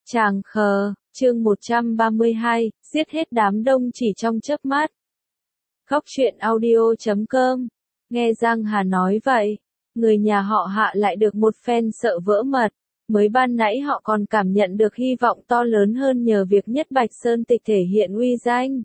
Tràng khờ, chương 132, giết hết đám đông chỉ trong chớp mắt. Góc truyện audio.com. Nghe Giang Hà nói vậy, người nhà họ Hạ lại được một phen sợ vỡ mật. Mới ban nãy họ còn cảm nhận được hy vọng to lớn hơn nhờ việc Nhất Bạch Sơn Tịch thể hiện uy danh.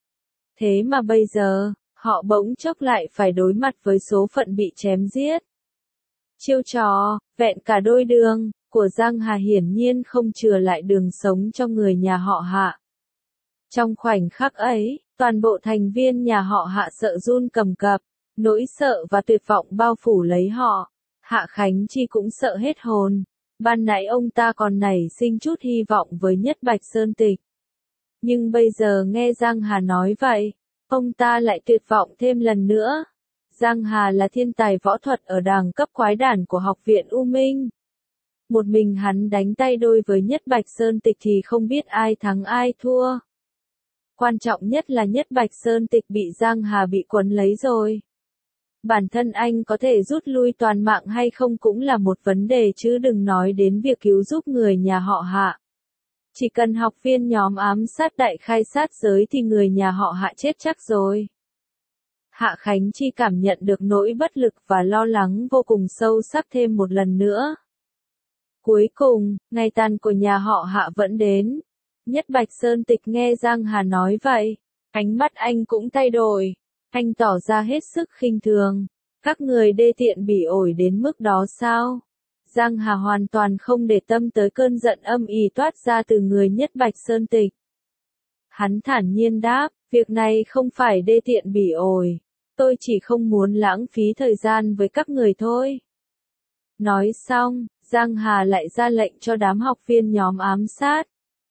Thế mà bây giờ, họ bỗng chốc lại phải đối mặt với số phận bị chém giết. Chiêu trò, vẹn cả đôi đường, của Giang Hà hiển nhiên không chừa lại đường sống cho người nhà họ Hạ. Trong khoảnh khắc ấy, toàn bộ thành viên nhà họ Hạ sợ run cầm cập, nỗi sợ và tuyệt vọng bao phủ lấy họ. Hạ Khánh Chi cũng sợ hết hồn. Ban nãy ông ta còn nảy sinh chút hy vọng với Nhất Bạch Sơn Tịch. Nhưng bây giờ nghe Giang Hà nói vậy, ông ta lại tuyệt vọng thêm lần nữa. Giang Hà là thiên tài võ thuật ở đẳng cấp quái đản của Học viện U Minh. Một mình hắn đánh tay đôi với Nhất Bạch Sơn Tịch thì không biết ai thắng ai thua. Quan trọng nhất là Nhất Bạch Sơn Tịch bị Giang Hà bị quấn lấy rồi. Bản thân anh có thể rút lui toàn mạng hay không cũng là một vấn đề chứ đừng nói đến việc cứu giúp người nhà họ Hạ. Chỉ cần học viên nhóm ám sát đại khai sát giới thì người nhà họ Hạ chết chắc rồi. Hạ Khánh Chi cảm nhận được nỗi bất lực và lo lắng vô cùng sâu sắc thêm một lần nữa. Cuối cùng, ngày tàn của nhà họ Hạ vẫn đến. Nhất Bạch Sơn Tịch nghe Giang Hà nói vậy, ánh mắt anh cũng thay đổi. Anh tỏ ra hết sức khinh thường. Các người đê tiện bỉ ổi đến mức đó sao? Giang Hà hoàn toàn không để tâm tới cơn giận âm ỉ toát ra từ người Nhất Bạch Sơn Tịch. Hắn thản nhiên đáp, việc này không phải đê tiện bỉ ổi. Tôi chỉ không muốn lãng phí thời gian với các người thôi. Nói xong, Giang Hà lại ra lệnh cho đám học viên nhóm ám sát.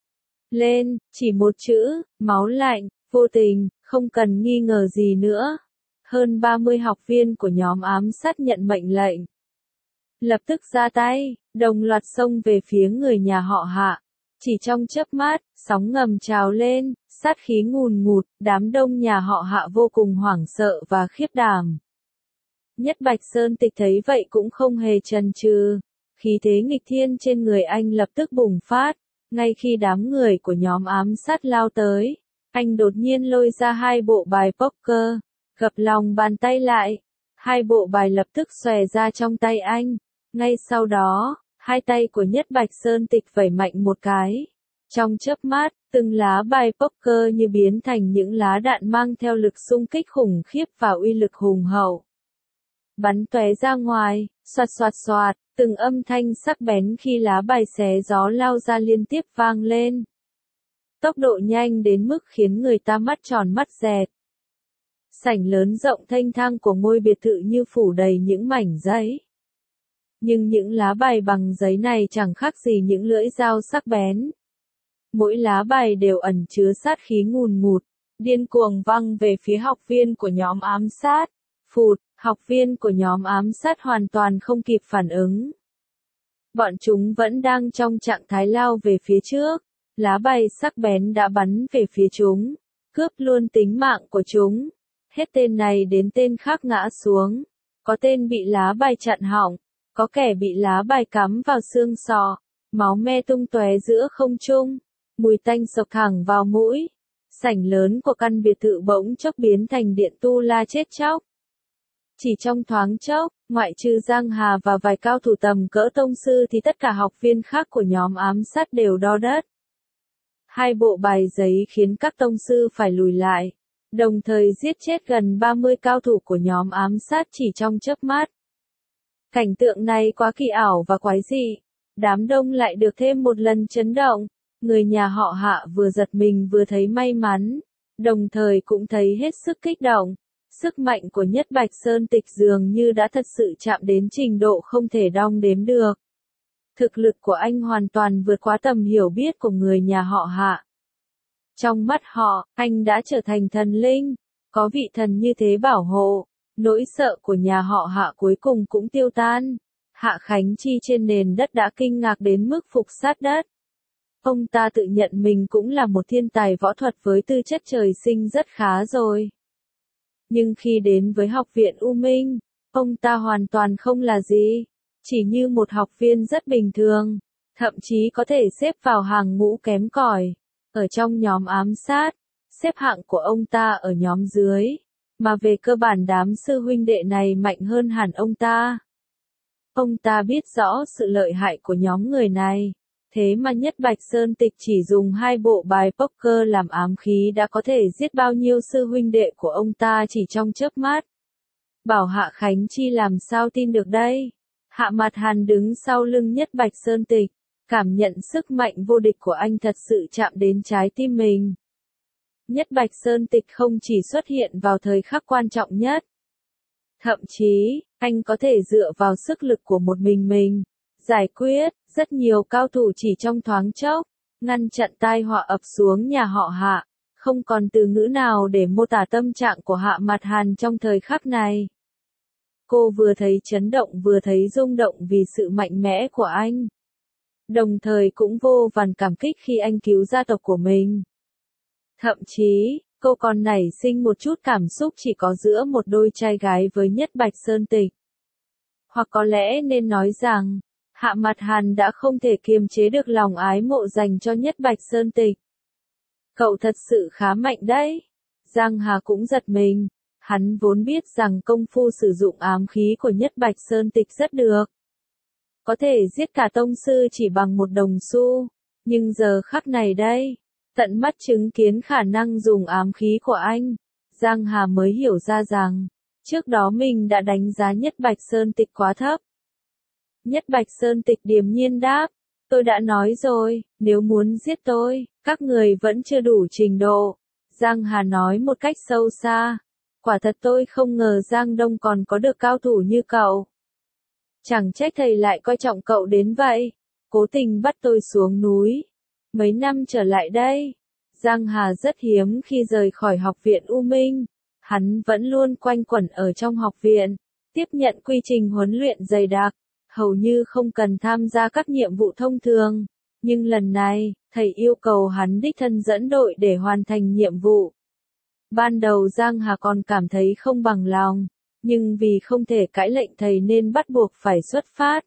Lên, chỉ một chữ, máu lạnh, vô tình, không cần nghi ngờ gì nữa. Hơn 30 học viên của nhóm ám sát nhận mệnh lệnh. Lập tức ra tay, đồng loạt xông về phía người nhà họ Hạ. Chỉ trong chớp mắt, sóng ngầm trào lên, sát khí ngùn ngụt, đám đông nhà họ Hạ vô cùng hoảng sợ và khiếp đảm. Nhất Bạch Sơn Tịch thấy vậy cũng không hề chần chừ. Khí thế nghịch thiên trên người anh lập tức bùng phát. Ngay khi đám người của nhóm ám sát lao tới, anh đột nhiên lôi ra hai bộ bài poker, gập lòng bàn tay lại. Hai bộ bài lập tức xòe ra trong tay anh. Ngay sau đó, hai tay của Nhất Bạch Sơn Tịch vẩy mạnh một cái. Trong chớp mắt, từng lá bài poker như biến thành những lá đạn mang theo lực xung kích khủng khiếp và uy lực hùng hậu. Bắn tóe ra ngoài, xoạt xoạt xoạt, từng âm thanh sắc bén khi lá bài xé gió lao ra liên tiếp vang lên. Tốc độ nhanh đến mức khiến người ta mắt tròn mắt dẹt. Sảnh lớn rộng thênh thang của ngôi biệt thự như phủ đầy những mảnh giấy. Nhưng những lá bài bằng giấy này chẳng khác gì những lưỡi dao sắc bén. Mỗi lá bài đều ẩn chứa sát khí ngùn ngụt, điên cuồng văng về phía học viên của nhóm ám sát. Phụt, học viên của nhóm ám sát hoàn toàn không kịp phản ứng. Bọn chúng vẫn đang trong trạng thái lao về phía trước. Lá bài sắc bén đã bắn về phía chúng, cướp luôn tính mạng của chúng. Hết tên này đến tên khác ngã xuống. Có tên bị lá bài chặn họng, có kẻ bị lá bài cắm vào xương sọ, máu me tung tóe giữa không trung, mùi tanh sộc thẳng vào mũi. Sảnh lớn của căn biệt thự bỗng chốc biến thành điện tu la chết chóc. Chỉ trong thoáng chốc, ngoại trừ Giang Hà và vài cao thủ tầm cỡ tông sư thì tất cả học viên khác của nhóm ám sát đều đo đất. Hai bộ bài giấy khiến các tông sư phải lùi lại, đồng thời giết chết gần 30 cao thủ của nhóm ám sát chỉ trong chớp mắt. Cảnh tượng này quá kỳ ảo và quái dị. Đám đông lại được thêm một lần chấn động. Người nhà họ Hạ vừa giật mình vừa thấy may mắn, đồng thời cũng thấy hết sức kích động. Sức mạnh của Nhất Bạch Sơn Tịch dường như đã thật sự chạm đến trình độ không thể đong đếm được. Thực lực của anh hoàn toàn vượt quá tầm hiểu biết của người nhà họ Hạ. Trong mắt họ, anh đã trở thành thần linh, có vị thần như thế bảo hộ. Nỗi sợ của nhà họ Hạ cuối cùng cũng tiêu tan. Hạ Khánh Chi trên nền đất đã kinh ngạc đến mức phục sát đất. Ông ta tự nhận mình cũng là một thiên tài võ thuật với tư chất trời sinh rất khá rồi. Nhưng khi đến với học viện U Minh, ông ta hoàn toàn không là gì. Chỉ như một học viên rất bình thường. thậm chí có thể xếp vào hàng ngũ kém cỏi. Ở trong nhóm ám sát, xếp hạng của ông ta ở nhóm dưới, mà về cơ bản đám sư huynh đệ này mạnh hơn hẳn ông ta. Ông ta biết rõ sự lợi hại của nhóm người này, thế mà Nhất Bạch Sơn Tịch chỉ dùng 2 bộ bài poker làm ám khí đã có thể giết bao nhiêu sư huynh đệ của ông ta chỉ trong chớp mắt. Bảo Hạ Khánh Chi làm sao tin được đây? Hạ Mạt Hàn đứng sau lưng Nhất Bạch Sơn Tịch, cảm nhận sức mạnh vô địch của anh thật sự chạm đến trái tim mình. Nhất Bạch Sơn Tịch không chỉ xuất hiện vào thời khắc quan trọng nhất. Thậm chí, anh có thể dựa vào sức lực của một mình, giải quyết rất nhiều cao thủ chỉ trong thoáng chốc, ngăn chặn tai họa ập xuống nhà họ Hạ. Không còn từ ngữ nào để mô tả tâm trạng của Hạ Mạt Hàn trong thời khắc này. Cô vừa thấy chấn động vừa thấy rung động vì sự mạnh mẽ của anh. Đồng thời cũng vô vàn cảm kích khi anh cứu gia tộc của mình. Thậm chí, cô còn nảy sinh một chút cảm xúc chỉ có giữa một đôi trai gái với Nhất Bạch Sơn Tịch. Hoặc có lẽ nên nói rằng, Hạ Mạt Hàn đã không thể kiềm chế được lòng ái mộ dành cho Nhất Bạch Sơn Tịch. Cậu thật sự khá mạnh đấy. Giang Hà cũng giật mình, hắn vốn biết rằng công phu sử dụng ám khí của Nhất Bạch Sơn Tịch rất được. Có thể giết cả tông sư chỉ bằng một đồng xu, nhưng giờ khắc này đây, tận mắt chứng kiến khả năng dùng ám khí của anh, Giang Hà mới hiểu ra rằng, trước đó mình đã đánh giá Nhất Bạch Sơn Tịch quá thấp. Nhất Bạch Sơn Tịch điềm nhiên đáp, tôi đã nói rồi, nếu muốn giết tôi, các người vẫn chưa đủ trình độ. Giang Hà nói một cách sâu xa, quả thật tôi không ngờ Giang Đông còn có được cao thủ như cậu. Chẳng trách thầy lại coi trọng cậu đến vậy, cố tình bắt tôi xuống núi. Mấy năm trở lại đây, Giang Hà rất hiếm khi rời khỏi học viện U Minh, hắn vẫn luôn quanh quẩn ở trong học viện, tiếp nhận quy trình huấn luyện dày đặc, hầu như không cần tham gia các nhiệm vụ thông thường. Nhưng lần này, thầy yêu cầu hắn đích thân dẫn đội để hoàn thành nhiệm vụ. Ban đầu Giang Hà còn cảm thấy không bằng lòng, nhưng vì không thể cãi lệnh thầy nên bắt buộc phải xuất phát.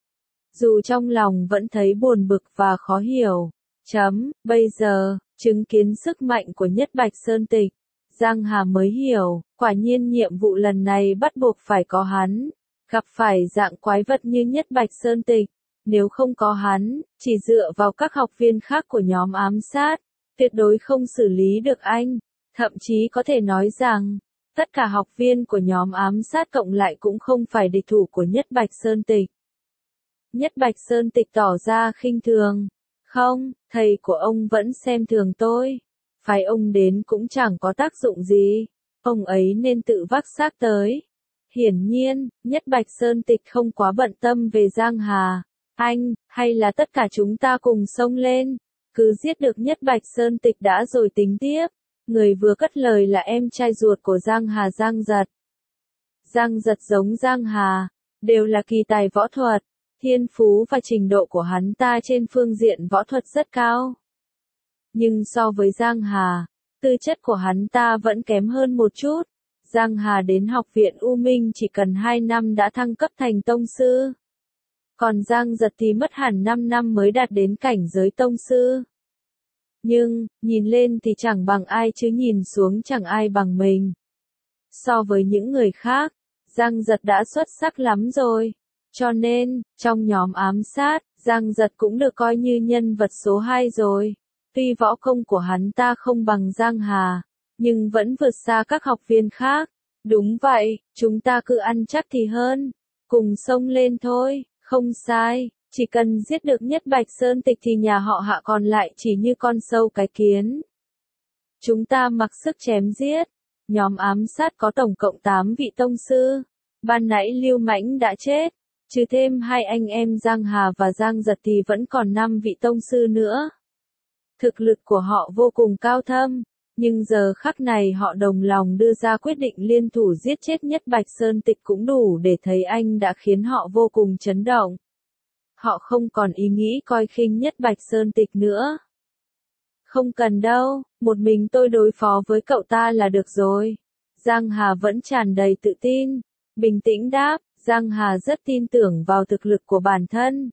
Dù trong lòng vẫn thấy buồn bực và khó hiểu. Bây giờ, chứng kiến sức mạnh của Nhất Bạch Sơn Tịch, Giang Hà mới hiểu, quả nhiên nhiệm vụ lần này bắt buộc phải có hắn. Gặp phải dạng quái vật như Nhất Bạch Sơn Tịch, nếu không có hắn, chỉ dựa vào các học viên khác của nhóm ám sát, tuyệt đối không xử lý được anh. Thậm chí có thể nói rằng, tất cả học viên của nhóm ám sát cộng lại cũng không phải địch thủ của Nhất Bạch Sơn Tịch. Nhất Bạch Sơn Tịch tỏ ra khinh thường. Không, thầy của ông vẫn xem thường tôi. Phái ông đến cũng chẳng có tác dụng gì. Ông ấy nên tự vác xác tới. Hiển nhiên, Nhất Bạch Sơn Tịch không quá bận tâm về Giang Hà. Anh, hay là tất cả chúng ta cùng xông lên. Cứ giết được Nhất Bạch Sơn Tịch đã rồi tính tiếp. Người vừa cất lời là em trai ruột của Giang Hà, Giang Giật. Giang Giật giống Giang Hà, đều là kỳ tài võ thuật. Thiên phú và trình độ của hắn ta trên phương diện võ thuật rất cao. Nhưng so với Giang Hà, tư chất của hắn ta vẫn kém hơn một chút. Giang Hà đến học viện U Minh chỉ cần 2 năm đã thăng cấp thành tông sư. Còn Giang Giật thì mất hẳn 5 năm mới đạt đến cảnh giới tông sư. Nhưng, nhìn lên thì chẳng bằng ai chứ nhìn xuống chẳng ai bằng mình. So với những người khác, Giang Giật đã xuất sắc lắm rồi. Cho nên, trong nhóm ám sát, Giang Giật cũng được coi như nhân vật số 2 rồi. Tuy võ công của hắn ta không bằng Giang Hà, nhưng vẫn vượt xa các học viên khác. Đúng vậy, chúng ta cứ ăn chắc thì hơn. Cùng xông lên thôi, không sai. Chỉ cần giết được Nhất Bạch Sơn Tịch thì nhà họ Hạ còn lại chỉ như con sâu cái kiến. Chúng ta mặc sức chém giết. Nhóm ám sát có tổng cộng 8 vị tông sư. Ban nãy Lưu Mãnh đã chết. Trừ thêm 2 anh em Giang Hà và Giang Giật thì vẫn còn 5 vị tông sư nữa. Thực lực của họ vô cùng cao thâm, nhưng giờ khắc này họ đồng lòng đưa ra quyết định liên thủ giết chết Nhất Bạch Sơn Tịch cũng đủ để thấy anh đã khiến họ vô cùng chấn động. Họ không còn ý nghĩ coi khinh Nhất Bạch Sơn Tịch nữa. Không cần đâu, một mình tôi đối phó với cậu ta là được rồi. Giang Hà vẫn tràn đầy tự tin, bình tĩnh đáp. Giang Hà rất tin tưởng vào thực lực của bản thân.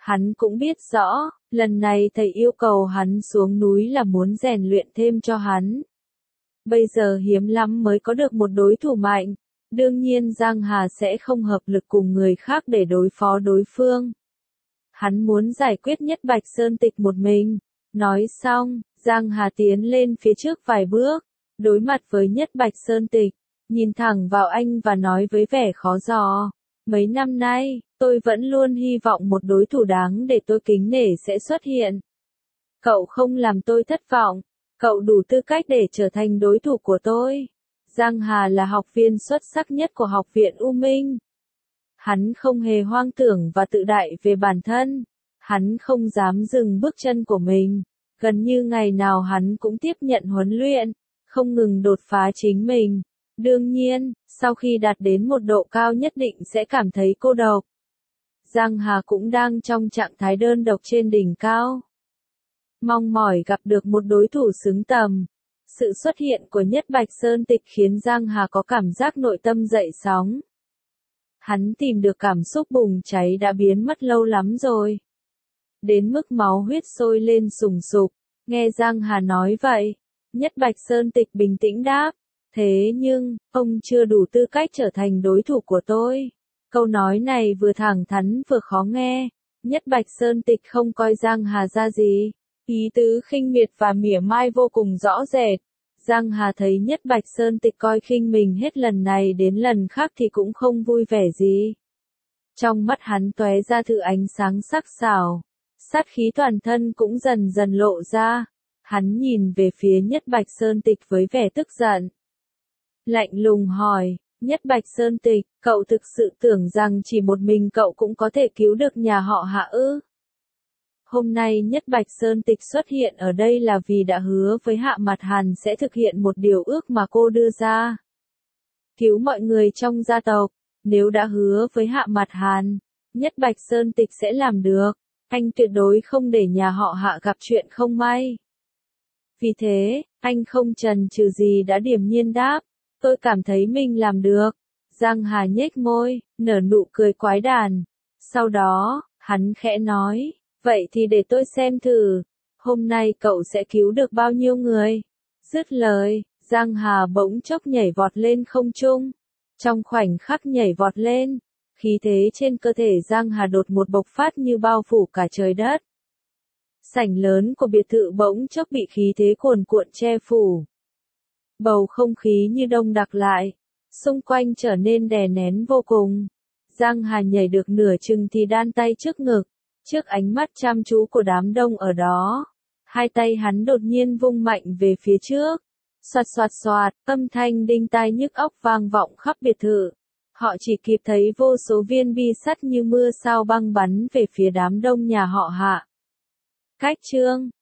Hắn cũng biết rõ, lần này thầy yêu cầu hắn xuống núi là muốn rèn luyện thêm cho hắn. Bây giờ hiếm lắm mới có được một đối thủ mạnh, đương nhiên Giang Hà sẽ không hợp lực cùng người khác để đối phó đối phương. Hắn muốn giải quyết Nhất Bạch Sơn Tịch một mình. Nói xong, Giang Hà tiến lên phía trước vài bước, đối mặt với Nhất Bạch Sơn Tịch, nhìn thẳng vào anh và nói với vẻ khó dò. Mấy năm nay, tôi vẫn luôn hy vọng một đối thủ đáng để tôi kính nể sẽ xuất hiện. Cậu không làm tôi thất vọng, cậu đủ tư cách để trở thành đối thủ của tôi. Giang Hà là học viên xuất sắc nhất của học viện U Minh. Hắn không hề hoang tưởng và tự đại về bản thân. Hắn không dám dừng bước chân của mình. Gần như ngày nào hắn cũng tiếp nhận huấn luyện, không ngừng đột phá chính mình. Đương nhiên, sau khi đạt đến một độ cao nhất định sẽ cảm thấy cô độc. Giang Hà cũng đang trong trạng thái đơn độc trên đỉnh cao. Mong mỏi gặp được một đối thủ xứng tầm. Sự xuất hiện của Nhất Bạch Sơn Tịch khiến Giang Hà có cảm giác nội tâm dậy sóng. Hắn tìm được cảm xúc bùng cháy đã biến mất lâu lắm rồi. Đến mức máu huyết sôi lên sùng sục. Nghe Giang Hà nói vậy, Nhất Bạch Sơn Tịch bình tĩnh đáp. Thế nhưng, ông chưa đủ tư cách trở thành đối thủ của tôi. Câu nói này vừa thẳng thắn vừa khó nghe. Nhất Bạch Sơn Tịch không coi Giang Hà ra gì. Ý tứ khinh miệt và mỉa mai vô cùng rõ rệt. Giang Hà thấy Nhất Bạch Sơn Tịch coi khinh mình hết lần này đến lần khác thì cũng không vui vẻ gì. Trong mắt hắn tóe ra thứ ánh sáng sắc sảo. Sát khí toàn thân cũng dần dần lộ ra. Hắn nhìn về phía Nhất Bạch Sơn Tịch với vẻ tức giận. Lạnh lùng hỏi, Nhất Bạch Sơn Tịch, cậu thực sự tưởng rằng chỉ một mình cậu cũng có thể cứu được nhà họ Hạ ư? Hôm nay Nhất Bạch Sơn Tịch xuất hiện ở đây là vì đã hứa với Hạ Mặt Hàn sẽ thực hiện một điều ước mà cô đưa ra. Cứu mọi người trong gia tộc, nếu đã hứa với Hạ Mặt Hàn, Nhất Bạch Sơn Tịch sẽ làm được. Anh tuyệt đối không để nhà họ Hạ gặp chuyện không may. Vì thế, anh không chần chừ gì đã điềm nhiên đáp. Tôi cảm thấy mình làm được. Giang Hà nhếch môi, nở nụ cười quái đản. Sau đó, hắn khẽ nói, vậy thì để tôi xem thử. Hôm nay cậu sẽ cứu được bao nhiêu người? Dứt lời, Giang Hà bỗng chốc nhảy vọt lên không trung. Trong khoảnh khắc nhảy vọt lên, khí thế trên cơ thể Giang Hà đột một bộc phát như bao phủ cả trời đất. Sảnh lớn của biệt thự bỗng chốc bị khí thế cuồn cuộn che phủ. Bầu không khí như đông đặc lại, xung quanh trở nên đè nén vô cùng. Giang Hà nhảy được nửa chừng thì đan tay trước ngực, trước ánh mắt chăm chú của đám đông ở đó. Hai tay hắn đột nhiên vung mạnh về phía trước. Xoạt xoạt xoạt, âm thanh đinh tai nhức óc vang vọng khắp biệt thự. Họ chỉ kịp thấy vô số viên bi sắt như mưa sao băng bắn về phía đám đông nhà họ Hạ. Cách chương